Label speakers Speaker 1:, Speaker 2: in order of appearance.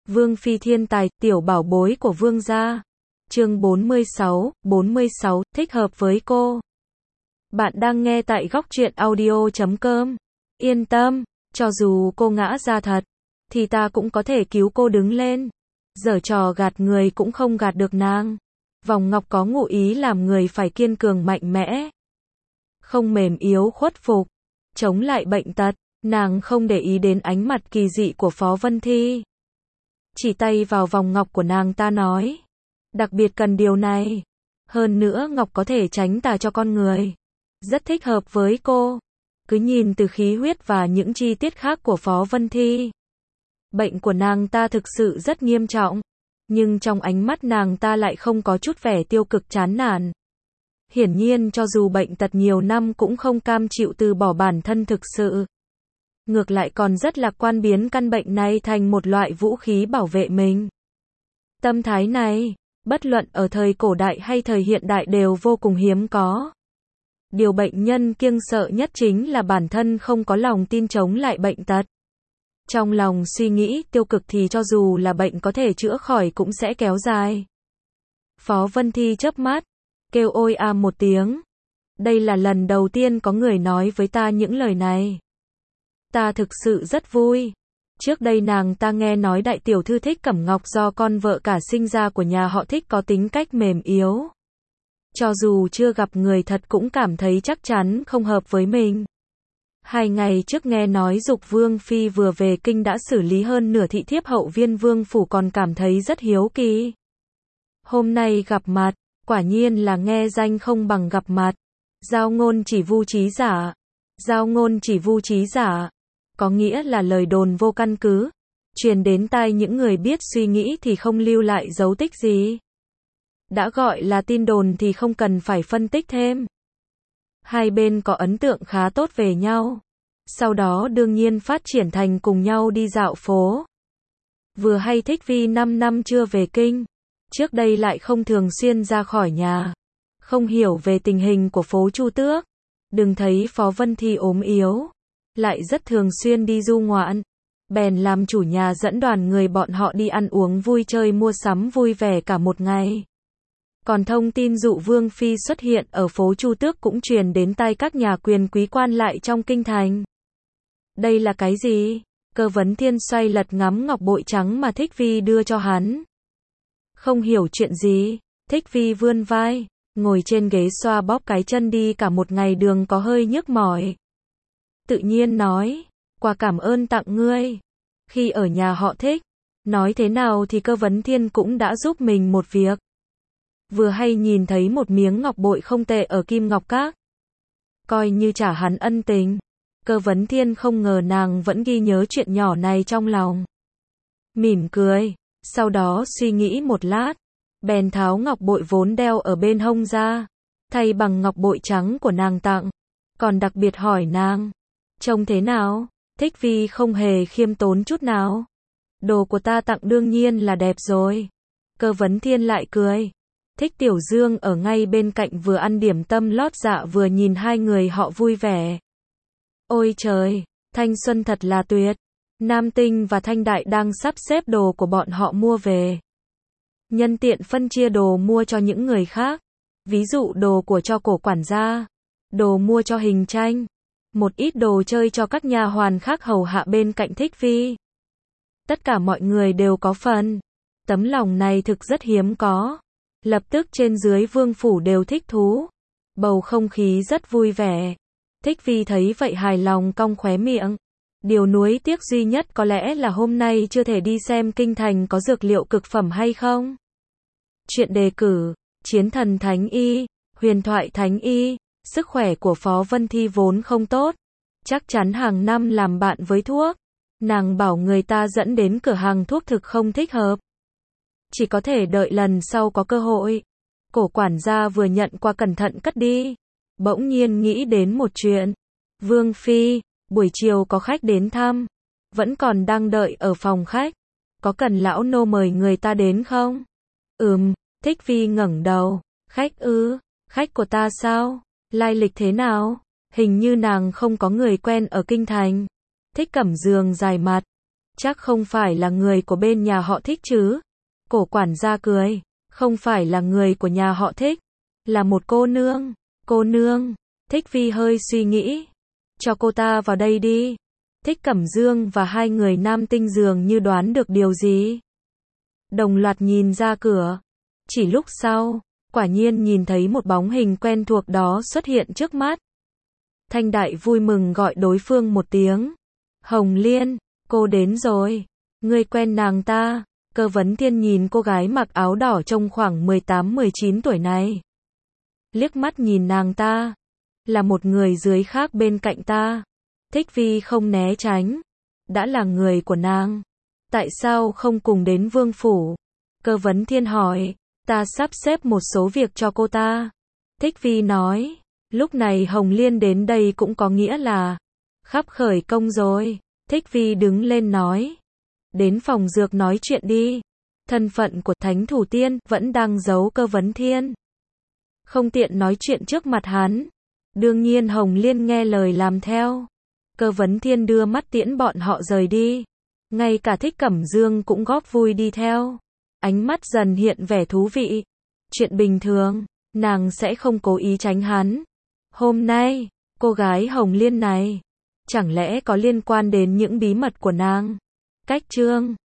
Speaker 1: Vương phi thiên tài, tiểu bảo bối của vương gia. Chương 46, thích hợp với cô. Bạn đang nghe tại góc truyện audio.com. Yên tâm, cho dù cô ngã ra thật, thì ta cũng có thể cứu cô đứng lên. Giở trò gạt người cũng không gạt được nàng. Vòng ngọc có ngụ ý làm người phải kiên cường mạnh mẽ, không mềm yếu khuất phục, chống lại bệnh tật. Nàng không để ý đến ánh mặt kỳ dị của Phó Vân Thi, chỉ tay vào vòng ngọc của nàng ta nói, đặc biệt cần điều này. Hơn nữa ngọc có thể tránh tà cho con người, rất thích hợp với cô. Cứ nhìn từ khí huyết và những chi tiết khác của Phó Vân Thi, bệnh của nàng ta thực sự rất nghiêm trọng, nhưng trong ánh mắt nàng ta lại không có chút vẻ tiêu cực chán nản. Hiển nhiên cho dù bệnh tật nhiều năm cũng không cam chịu từ bỏ bản thân thực sự. Ngược lại còn rất lạc quan biến căn bệnh này thành một loại vũ khí bảo vệ mình. Tâm thái này, bất luận ở thời cổ đại hay thời hiện đại đều vô cùng hiếm có. Điều bệnh nhân kiêng sợ nhất chính là bản thân không có lòng tin chống lại bệnh tật. Trong lòng suy nghĩ tiêu cực thì cho dù là bệnh có thể chữa khỏi cũng sẽ kéo dài. Phó Vân Thi chớp mắt, kêu ôi a một tiếng. Đây là lần đầu tiên có người nói với ta những lời này. Ta thực sự rất vui. Trước đây nàng ta nghe nói đại tiểu thư Thích Cẩm Ngọc do con vợ cả sinh ra của nhà họ Thích có tính cách mềm yếu. Cho dù chưa gặp người thật cũng cảm thấy chắc chắn không hợp với mình. 2 ngày trước nghe nói Dục Vương Phi vừa về kinh đã xử lý hơn nửa thị thiếp hậu viên vương phủ còn cảm thấy rất hiếu kỳ. Hôm nay gặp mặt, quả nhiên là nghe danh không bằng gặp mặt. Giao ngôn chỉ vu trí giả. Giao ngôn chỉ vu trí giả. Có nghĩa là lời đồn vô căn cứ, truyền đến tai những người biết suy nghĩ thì không lưu lại dấu tích gì. Đã gọi là tin đồn thì không cần phải phân tích thêm. Hai bên có ấn tượng khá tốt về nhau. Sau đó đương nhiên phát triển thành cùng nhau đi dạo phố. Vừa hay Thích Vi 5 năm chưa về kinh, trước đây lại không thường xuyên ra khỏi nhà, không hiểu về tình hình của phố Chu Tước. Đừng thấy Phó Vân Thi ốm yếu, lại rất thường xuyên đi du ngoạn, bèn làm chủ nhà dẫn đoàn người bọn họ đi ăn uống vui chơi mua sắm vui vẻ cả một ngày. Còn thông tin dụ Vương Phi xuất hiện ở phố Chu Tước cũng truyền đến tai các nhà quyền quý quan lại trong kinh thành. Đây là cái gì? Cơ Vấn Thiên xoay lật ngắm ngọc bội trắng mà Thích Vi đưa cho hắn. Không hiểu chuyện gì, Thích Vi vươn vai, ngồi trên ghế xoa bóp cái chân đi cả một ngày đường có hơi nhức mỏi. Tự nhiên nói, quà cảm ơn tặng ngươi. Khi ở nhà họ Thích, nói thế nào thì Cơ Vấn Thiên cũng đã giúp mình một việc. Vừa hay nhìn thấy một miếng ngọc bội không tệ ở Kim Ngọc Các, coi như trả hắn ân tình. Cơ Vấn Thiên không ngờ nàng vẫn ghi nhớ chuyện nhỏ này trong lòng. Mỉm cười, sau đó suy nghĩ một lát, bèn tháo ngọc bội vốn đeo ở bên hông ra, thay bằng ngọc bội trắng của nàng tặng. Còn đặc biệt hỏi nàng, trông thế nào? Thích Vi không hề khiêm tốn chút nào. Đồ của ta tặng đương nhiên là đẹp rồi. Cơ Vấn Thiên lại cười. Thích Tiểu Dương ở ngay bên cạnh vừa ăn điểm tâm lót dạ vừa nhìn hai người họ vui vẻ. Ôi trời, thanh xuân thật là tuyệt. Nam Tinh và Thanh Đại đang sắp xếp đồ của bọn họ mua về. Nhân tiện phân chia đồ mua cho những người khác. Ví dụ đồ của cho cổ quản gia, đồ mua cho Hình Tranh, một ít đồ chơi cho các nha hoàn khác hầu hạ bên cạnh Thích Vi. Tất cả mọi người đều có phần. Tấm lòng này thực rất hiếm có. Lập tức trên dưới vương phủ đều thích thú. Bầu không khí rất vui vẻ. Thích Vi thấy vậy hài lòng cong khóe miệng. Điều nuối tiếc duy nhất có lẽ là hôm nay chưa thể đi xem kinh thành có dược liệu cực phẩm hay không. Chuyện đề cử, Chiến Thần Thánh Y, Huyền Thoại Thánh Y. Sức khỏe của Phó Vân Thi vốn không tốt, chắc chắn hàng năm làm bạn với thuốc. Nàng bảo người ta dẫn đến cửa hàng thuốc thực không thích hợp, chỉ có thể đợi lần sau có cơ hội. Cổ quản gia vừa nhận qua cẩn thận cất đi, bỗng nhiên nghĩ đến một chuyện. Vương Phi, buổi chiều có khách đến thăm, vẫn còn đang đợi ở phòng khách, có cần lão nô mời người ta đến không? Thích Vi ngẩng đầu. Khách ư? Khách của ta sao? Lai lịch thế nào? Hình như nàng không có người quen ở kinh thành. Thích Cẩm Dương dài mặt, Chắc không phải là người của bên nhà họ Thích chứ? Cổ quản gia cười. Không phải là người của nhà họ Thích. Là một cô nương. Cô nương. Thích Vi hơi suy nghĩ. Cho cô ta vào đây đi. Thích Cẩm Dương và hai người nam tinh dường như đoán được điều gì. Đồng loạt nhìn ra cửa. Chỉ lúc sau, quả nhiên nhìn thấy một bóng hình quen thuộc đó xuất hiện trước mắt. Thanh Đại vui mừng gọi đối phương một tiếng. Hồng Liên, cô đến rồi. Ngươi quen nàng ta? Cơ Vấn Thiên nhìn cô gái mặc áo đỏ trông khoảng 18-19 tuổi này. Liếc mắt nhìn nàng ta. Là một người dưới khác bên cạnh ta. Thích Vi không né tránh. Đã là người của nàng. Tại sao không cùng đến vương phủ? Cơ Vấn Thiên hỏi. Ta sắp xếp một số việc cho cô ta. Thích Vi nói. Lúc này Hồng Liên đến đây cũng có nghĩa là khắp khởi công rồi. Thích Vi đứng lên nói. Đến phòng dược nói chuyện đi. Thân phận của Thánh Thủ Tiên vẫn đang giấu Cơ Vấn Thiên. Không tiện nói chuyện trước mặt hắn. Đương nhiên Hồng Liên nghe lời làm theo. Cơ Vấn Thiên đưa mắt tiễn bọn họ rời đi. Ngay cả Thích Cẩm Dương cũng góp vui đi theo. Ánh mắt dần hiện vẻ thú vị. Chuyện bình thường, nàng sẽ không cố ý tránh hắn. Hôm nay, cô gái Hồng Liên này, chẳng lẽ có liên quan đến những bí mật của nàng? Cách chương